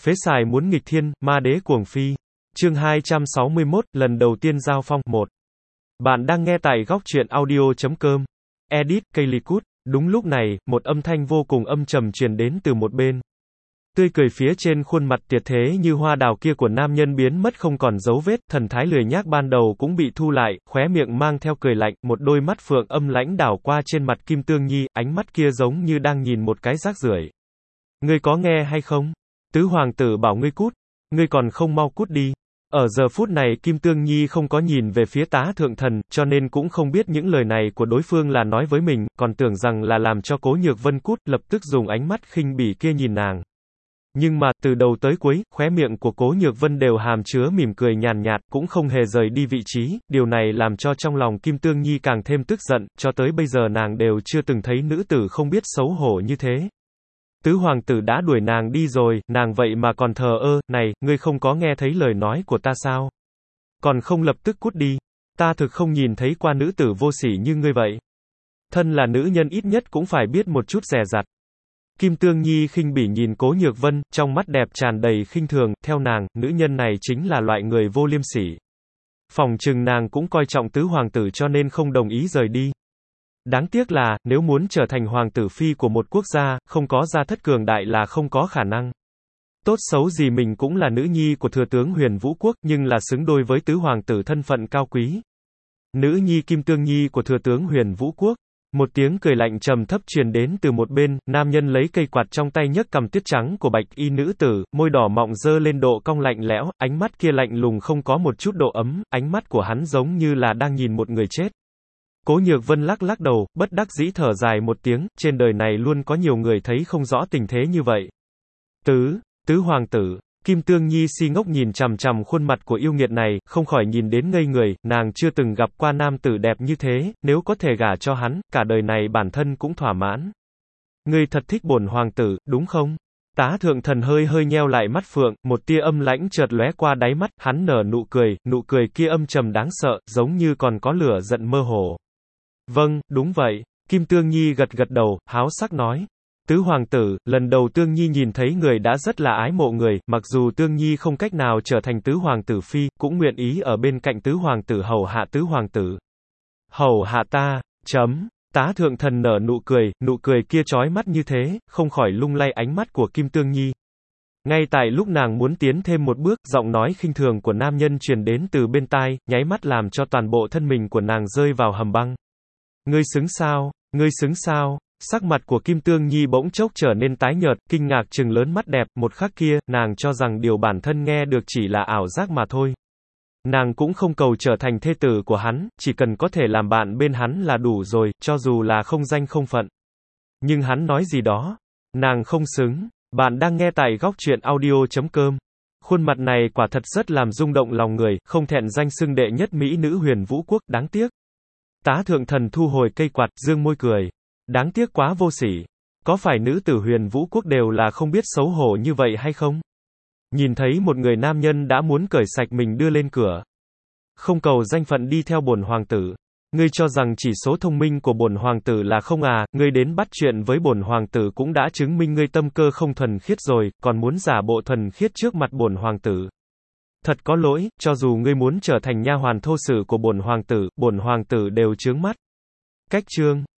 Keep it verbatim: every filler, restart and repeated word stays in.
Phế xài muốn nghịch thiên, ma đế cuồng phi. Chương hai trăm sáu mươi mốt, lần đầu tiên giao phong. một. Bạn đang nghe tại góc truyện audio chấm com. Edit, Kaylicut. Đúng lúc này, một âm thanh vô cùng âm trầm truyền đến từ một bên. Tươi cười phía trên khuôn mặt tiệt thế như hoa đào kia của nam nhân biến mất không còn dấu vết, thần thái lười nhác ban đầu cũng bị thu lại, khóe miệng mang theo cười lạnh, một đôi mắt phượng âm lãnh đảo qua trên mặt Kim Tương Nhi, ánh mắt kia giống như đang nhìn một cái rác rưởi. Ngươi có nghe hay không? Tứ hoàng tử bảo ngươi cút, ngươi còn không mau cút đi. Ở giờ phút này Kim Tương Nhi không có nhìn về phía tá thượng thần, cho nên cũng không biết những lời này của đối phương là nói với mình, còn tưởng rằng là làm cho Cố Nhược Vân cút, lập tức dùng ánh mắt khinh bỉ kia nhìn nàng. Nhưng mà, từ đầu tới cuối, khóe miệng của Cố Nhược Vân đều hàm chứa mỉm cười nhàn nhạt, cũng không hề rời đi vị trí, điều này làm cho trong lòng Kim Tương Nhi càng thêm tức giận, cho tới bây giờ nàng đều chưa từng thấy nữ tử không biết xấu hổ như thế. Tứ hoàng tử đã đuổi nàng đi rồi, nàng vậy mà còn thờ ơ, này, ngươi không có nghe thấy lời nói của ta sao? Còn không lập tức cút đi, ta thực không nhìn thấy qua nữ tử vô sỉ như ngươi vậy. Thân là nữ nhân ít nhất cũng phải biết một chút dè dặt. Kim Tương Nhi khinh bỉ nhìn Cố Nhược Vân, trong mắt đẹp tràn đầy khinh thường, theo nàng, nữ nhân này chính là loại người vô liêm sỉ. Phòng chừng nàng cũng coi trọng tứ hoàng tử cho nên không đồng ý rời đi. Đáng tiếc là, nếu muốn trở thành hoàng tử phi của một quốc gia, không có gia thất cường đại là không có khả năng. Tốt xấu gì mình cũng là nữ nhi của thừa tướng Huyền Vũ Quốc, nhưng là xứng đôi với tứ hoàng tử thân phận cao quý. Nữ nhi Kim Tương Nhi của thừa tướng Huyền Vũ Quốc. Một tiếng cười lạnh trầm thấp truyền đến từ một bên, nam nhân lấy cây quạt trong tay nhấc cầm tuyết trắng của bạch y nữ tử, môi đỏ mọng dơ lên độ cong lạnh lẽo, ánh mắt kia lạnh lùng không có một chút độ ấm, ánh mắt của hắn giống như là đang nhìn một người chết. Cố Nhược Vân lắc lắc đầu, bất đắc dĩ thở dài một tiếng, trên đời này luôn có nhiều người thấy không rõ tình thế như vậy. Tứ, tứ hoàng tử. Kim Tương Nhi si ngốc nhìn chằm chằm khuôn mặt của yêu nghiệt này, không khỏi nhìn đến ngây người, nàng chưa từng gặp qua nam tử đẹp như thế, nếu có thể gả cho hắn, cả đời này bản thân cũng thỏa mãn. Ngươi thật thích bổn hoàng tử, đúng không? Tá thượng thần hơi hơi nheo lại mắt phượng, một tia âm lãnh chợt lóe qua đáy mắt, hắn nở nụ cười, nụ cười kia âm trầm đáng sợ, giống như còn có lửa giận mơ hồ. Vâng, đúng vậy. Kim Tương Nhi gật gật đầu, háo sắc nói. Tứ hoàng tử, lần đầu Tương Nhi nhìn thấy người đã rất là ái mộ người, mặc dù Tương Nhi không cách nào trở thành tứ hoàng tử phi, cũng nguyện ý ở bên cạnh tứ hoàng tử hầu hạ tứ hoàng tử. Hầu hạ ta, chấm. Tá thượng thần nở nụ cười, nụ cười kia chói mắt như thế, không khỏi lung lay ánh mắt của Kim Tương Nhi. Ngay tại lúc nàng muốn tiến thêm một bước, giọng nói khinh thường của nam nhân truyền đến từ bên tai, nháy mắt làm cho toàn bộ thân mình của nàng rơi vào hầm băng. Ngươi xứng sao? Ngươi xứng sao? Sắc mặt của Kim Tương Nhi bỗng chốc trở nên tái nhợt, kinh ngạc trừng lớn mắt đẹp, một khắc kia, nàng cho rằng điều bản thân nghe được chỉ là ảo giác mà thôi. Nàng cũng không cầu trở thành thê tử của hắn, chỉ cần có thể làm bạn bên hắn là đủ rồi, cho dù là không danh không phận. Nhưng hắn nói gì đó? Nàng không xứng. Bạn đang nghe tại góc truyện audio chấm com. Khuôn mặt này quả thật rất làm rung động lòng người, không thẹn danh xưng đệ nhất mỹ nữ Huyền Vũ Quốc, đáng tiếc. Tá thượng thần thu hồi cây quạt, dương môi cười. Đáng tiếc quá vô sỉ. Có phải nữ tử Huyền Vũ Quốc đều là không biết xấu hổ như vậy hay không? Nhìn thấy một người nam nhân đã muốn cởi sạch mình đưa lên cửa. Không cầu danh phận đi theo bổn hoàng tử. Ngươi cho rằng chỉ số thông minh của bổn hoàng tử là không à, ngươi đến bắt chuyện với bổn hoàng tử cũng đã chứng minh ngươi tâm cơ không thuần khiết rồi, còn muốn giả bộ thuần khiết trước mặt bổn hoàng tử. Thật có lỗi, cho dù ngươi muốn trở thành nha hoàn thô sử của bổn hoàng tử, bổn hoàng tử đều chướng mắt. Cách chương